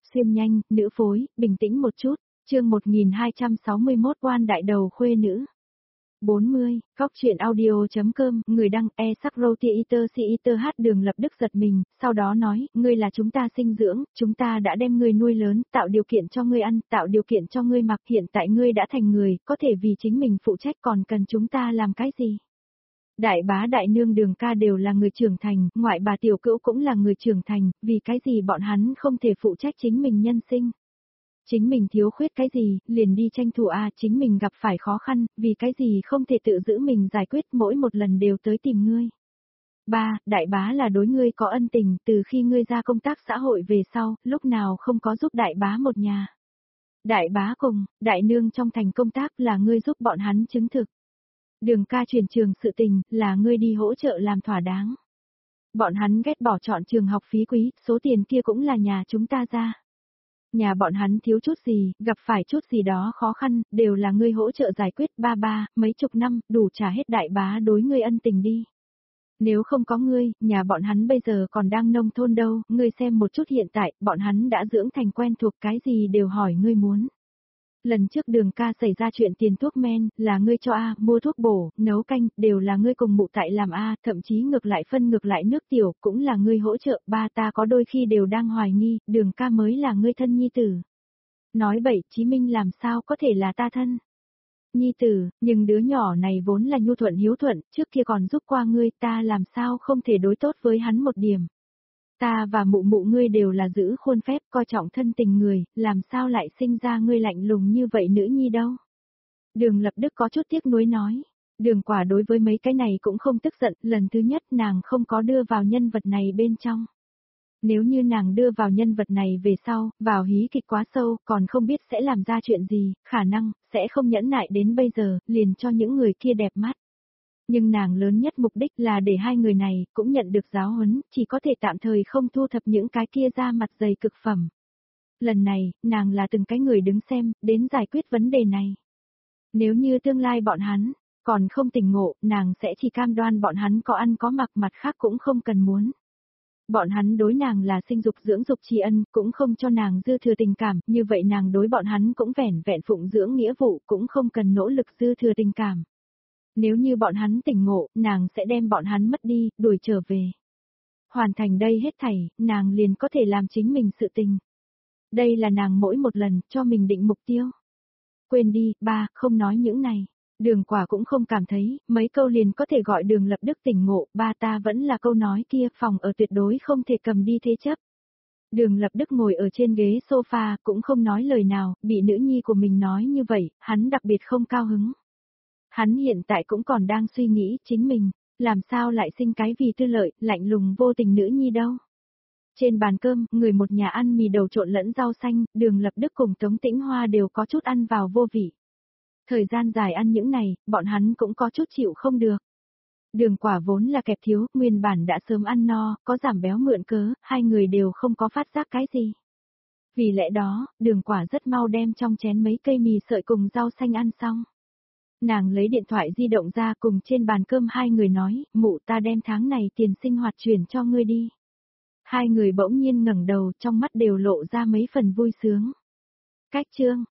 Xuyên nhanh, nữ phối, bình tĩnh một chút, chương 1261 quan đại đầu khuê nữ. 40, góc chuyện audio.com, người đăng sắc roti eater si eater hát Đường Lập Đức giật mình, sau đó nói, ngươi là chúng ta sinh dưỡng, chúng ta đã đem ngươi nuôi lớn, tạo điều kiện cho ngươi ăn, tạo điều kiện cho ngươi mặc, hiện tại ngươi đã thành người, có thể vì chính mình phụ trách còn cần chúng ta làm cái gì? Đại bá đại nương Đường ca đều là người trưởng thành, ngoại bà tiểu cữu cũng là người trưởng thành, vì cái gì bọn hắn không thể phụ trách chính mình nhân sinh? Chính mình thiếu khuyết cái gì, liền đi tranh thủ chính mình gặp phải khó khăn, vì cái gì không thể tự giữ mình giải quyết, mỗi một lần đều tới tìm ngươi. Đại bá là đối ngươi có ân tình, từ khi ngươi ra công tác xã hội về sau, lúc nào không có giúp đại bá một nhà. Đại bá cùng, đại nương trong thành công tác là ngươi giúp bọn hắn chứng thực. Đường ca chuyển trường sự tình, là ngươi đi hỗ trợ làm thỏa đáng. Bọn hắn ghét bỏ chọn trường học phí quý, số tiền kia cũng là nhà chúng ta ra. Nhà bọn hắn thiếu chút gì, gặp phải chút gì đó khó khăn, đều là ngươi hỗ trợ giải quyết. Mấy chục năm, đủ trả hết đại bá đối ngươi ân tình đi. Nếu không có ngươi, nhà bọn hắn bây giờ còn đang nông thôn đâu, ngươi xem một chút hiện tại, bọn hắn đã dưỡng thành quen thuộc, cái gì đều hỏi ngươi muốn. Lần trước Đường ca xảy ra chuyện tiền thuốc men, là ngươi cho mua thuốc bổ, nấu canh, đều là ngươi cùng mụ tại làm thậm chí ngược lại phân ngược lại nước tiểu, cũng là ngươi hỗ trợ. Ta có đôi khi đều đang hoài nghi, Đường ca mới là ngươi thân nhi tử. Nói bậy, Chí Minh làm sao có thể là ta thân nhi tử, nhưng đứa nhỏ này vốn là nhu thuận hiếu thuận, trước kia còn giúp qua ngươi, ta làm sao không thể đối tốt với hắn một điểm. Ta và mụ mụ ngươi đều là giữ khuôn phép, coi trọng thân tình người, làm sao lại sinh ra ngươi lạnh lùng như vậy nữ nhi đâu. Đường Lập Đức có chút tiếc nuối nói. Đường Quả đối với mấy cái này cũng không tức giận, lần thứ nhất nàng không có đưa vào nhân vật này bên trong. Nếu như nàng đưa vào nhân vật này về sau, vào hí kịch quá sâu, còn không biết sẽ làm ra chuyện gì, khả năng, sẽ không nhẫn nại đến bây giờ, liền cho những người kia đẹp mắt. Nhưng nàng lớn nhất mục đích là để hai người này cũng nhận được giáo huấn, chỉ có thể tạm thời không thu thập những cái kia ra mặt dày cực phẩm. Lần này, nàng là từng cái người đứng xem, đến giải quyết vấn đề này. Nếu như tương lai bọn hắn còn không tỉnh ngộ, nàng sẽ chỉ cam đoan bọn hắn có ăn có mặc, mặt khác cũng không cần muốn. Bọn hắn đối nàng là sinh dục dưỡng dục tri ân, cũng không cho nàng dư thừa tình cảm, như vậy nàng đối bọn hắn cũng vẻn vẹn phụng dưỡng nghĩa vụ, cũng không cần nỗ lực dư thừa tình cảm. Nếu như bọn hắn tỉnh ngộ, nàng sẽ đem bọn hắn mất đi, đuổi trở về. Hoàn thành đây hết thảy, nàng liền có thể làm chính mình sự tình. Đây là nàng mỗi một lần cho mình định mục tiêu. Quên đi, không nói những này. Đường Quả cũng không cảm thấy, mấy câu liền có thể gọi Đường Lập Đức tỉnh ngộ. Ta vẫn là câu nói kia, phòng ở tuyệt đối không thể cầm đi thế chấp. Đường Lập Đức ngồi ở trên ghế sofa, cũng không nói lời nào, bị nữ nhi của mình nói như vậy, hắn đặc biệt không cao hứng. Hắn hiện tại cũng còn đang suy nghĩ chính mình, làm sao lại sinh cái vì tư lợi, lạnh lùng vô tình nữ nhi đâu. Trên bàn cơm, người một nhà ăn mì đầu trộn lẫn rau xanh, Đường Lập Đức cùng Tống Tĩnh Hoa đều có chút ăn vào vô vị. Thời gian dài ăn những này, bọn hắn cũng có chút chịu không được. Đường Quả vốn là kẹp thiếu, nguyên bản đã sớm ăn no, có giảm béo mượn cớ, hai người đều không có phát giác cái gì. Vì lẽ đó, Đường Quả rất mau đem trong chén mấy cây mì sợi cùng rau xanh ăn xong. Nàng lấy điện thoại di động ra cùng trên bàn cơm hai người nói, mụ ta đem tháng này tiền sinh hoạt chuyển cho ngươi đi. Hai người bỗng nhiên ngẩng đầu, trong mắt đều lộ ra mấy phần vui sướng. Cách chương,